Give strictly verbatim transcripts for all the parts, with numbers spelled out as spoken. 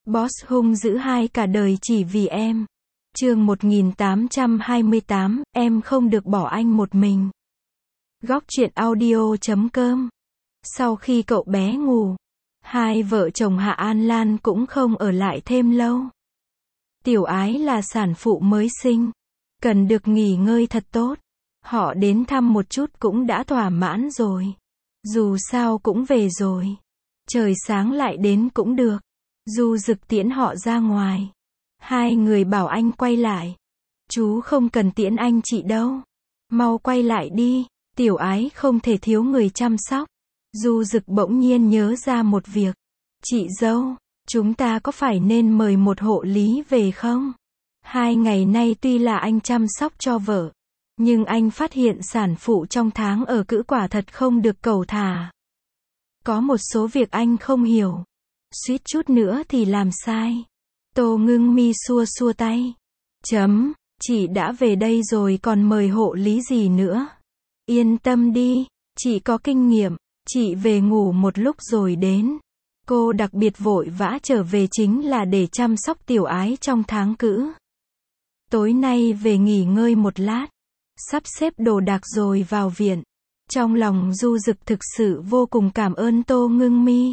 Boss hung dữ hai cả đời chỉ vì em. Chương một nghìn tám trăm hai mươi tám, em không được bỏ anh một mình. Góc truyện audio chấm com. Sau khi cậu bé ngủ, hai vợ chồng Hạ An Lan cũng không ở lại thêm lâu. Tiểu Ái là sản phụ mới sinh, cần được nghỉ ngơi thật tốt. Họ đến thăm một chút cũng đã thỏa mãn rồi. Dù sao cũng về rồi. Trời sáng lại đến cũng được. Du Dực tiễn họ ra ngoài. Hai người bảo anh quay lại. Chú không cần tiễn anh chị đâu. Mau quay lại đi. Tiểu Ái không thể thiếu người chăm sóc. Du Dực bỗng nhiên nhớ ra một việc. Chị dâu, chúng ta có phải nên mời một hộ lý về không? Hai ngày nay tuy là anh chăm sóc cho vợ, nhưng anh phát hiện sản phụ trong tháng ở cữ quả thật không được cẩu thả. Có một số việc anh không hiểu. Suýt chút nữa thì làm sai. Tô Ngưng Mi xua xua tay. Chấm, chị đã về đây rồi còn mời hộ lý gì nữa. Yên tâm đi, chị có kinh nghiệm. Chị về ngủ một lúc rồi đến. Cô đặc biệt vội vã trở về chính là để chăm sóc Tiểu Ái trong tháng cữ. Tối nay về nghỉ ngơi một lát. Sắp xếp đồ đạc rồi vào viện. Trong lòng Du Dực thực sự vô cùng cảm ơn Tô Ngưng Mi.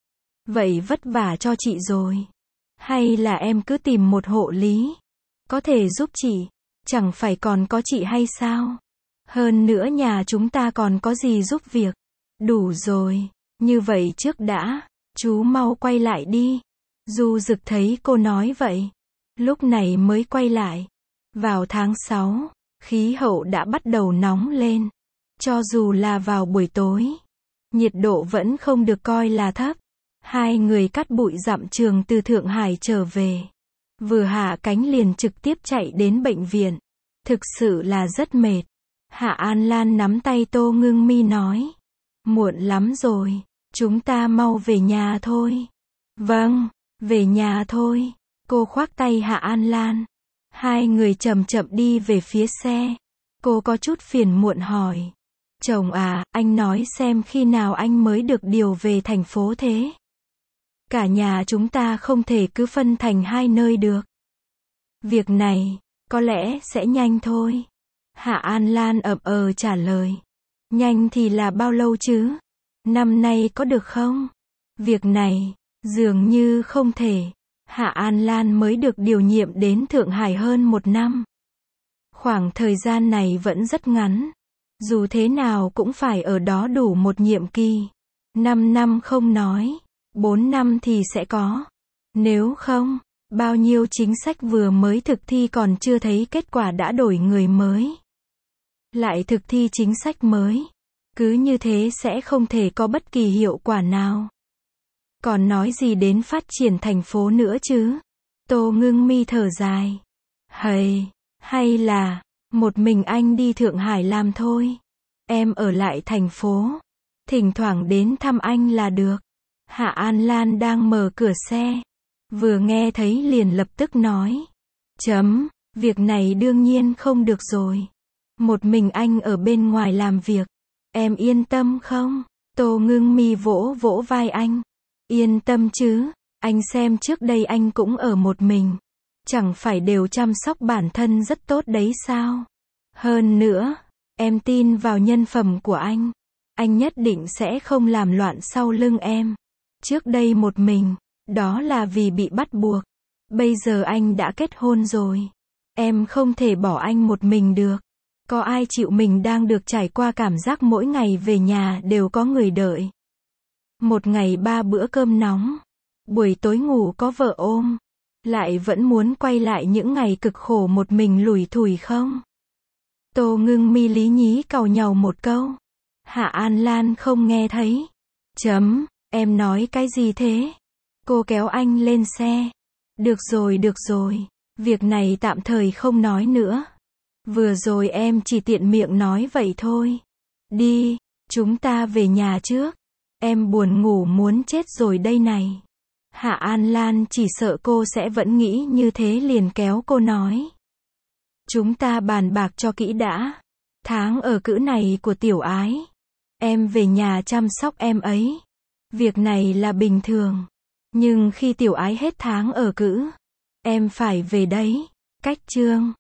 Vậy vất vả cho chị rồi. Hay là em cứ tìm một hộ lý có thể giúp chị, chẳng phải còn có chị hay sao? Hơn nữa nhà chúng ta còn có gì giúp việc. Đủ rồi, như vậy trước đã, chú mau quay lại đi. Du Dực thấy cô nói vậy, lúc này mới quay lại. Vào tháng sáu, khí hậu đã bắt đầu nóng lên. Cho dù là vào buổi tối, nhiệt độ vẫn không được coi là thấp. Hai người cắt bụi dặm trường từ Thượng Hải trở về. Vừa hạ cánh liền trực tiếp chạy đến bệnh viện. Thực sự là rất mệt. Hạ An Lan nắm tay Tô Ngưng Mi nói. Muộn lắm rồi, chúng ta mau về nhà thôi. Vâng, về nhà thôi. Cô khoác tay Hạ An Lan. Hai người chậm chậm đi về phía xe. Cô có chút phiền muộn hỏi. Chồng à, anh nói xem khi nào anh mới được điều về thành phố thế? Cả nhà chúng ta không thể cứ phân thành hai nơi được. Việc này, có lẽ sẽ nhanh thôi. Hạ An Lan ậm ờ trả lời. Nhanh thì là bao lâu chứ? Năm nay có được không? Việc này, dường như không thể. Hạ An Lan mới được điều nhiệm đến Thượng Hải hơn một năm. Khoảng thời gian này vẫn rất ngắn. Dù thế nào cũng phải ở đó đủ một nhiệm kỳ. Năm năm không nói. Bốn năm thì sẽ có. Nếu không, bao nhiêu chính sách vừa mới thực thi còn chưa thấy kết quả đã đổi người mới. Lại thực thi chính sách mới. Cứ như thế sẽ không thể có bất kỳ hiệu quả nào. Còn nói gì đến phát triển thành phố nữa chứ? Tô Ngưng Mi thở dài. Hay, hay là, một mình anh đi Thượng Hải làm thôi. Em ở lại thành phố. Thỉnh thoảng đến thăm anh là được. Hạ An Lan đang mở cửa xe. Vừa nghe thấy liền lập tức nói. Chấm, việc này đương nhiên không được rồi. Một mình anh ở bên ngoài làm việc. Em yên tâm không? Tô Ngưng Mi vỗ vỗ vai anh. Yên tâm chứ, anh xem trước đây anh cũng ở một mình. Chẳng phải đều chăm sóc bản thân rất tốt đấy sao? Hơn nữa, em tin vào nhân phẩm của anh. Anh nhất định sẽ không làm loạn sau lưng em. Trước đây một mình, đó là vì bị bắt buộc. Bây giờ anh đã kết hôn rồi. Em không thể bỏ anh một mình được. Có ai chịu mình đang được trải qua cảm giác mỗi ngày về nhà đều có người đợi. Một ngày ba bữa cơm nóng. Buổi tối ngủ có vợ ôm. Lại vẫn muốn quay lại những ngày cực khổ một mình lủi thủi không? Tô Ngưng Mi lý nhí càu nhàu một câu. Hạ An Lan không nghe thấy. Chấm, em nói cái gì thế? Cô kéo anh lên xe. Được rồi được rồi, việc này tạm thời không nói nữa. Vừa rồi em chỉ tiện miệng nói vậy thôi. Đi, chúng ta về nhà trước. Em buồn ngủ muốn chết rồi đây này. Hạ An Lan chỉ sợ cô sẽ vẫn nghĩ như thế liền kéo cô nói. Chúng ta bàn bạc cho kỹ đã. Tháng ở cữ này của Tiểu Ái. Em về nhà chăm sóc em ấy. Việc này là bình thường. Nhưng khi tiểu ái hết tháng ở cữ, em phải về đấy. Cách chương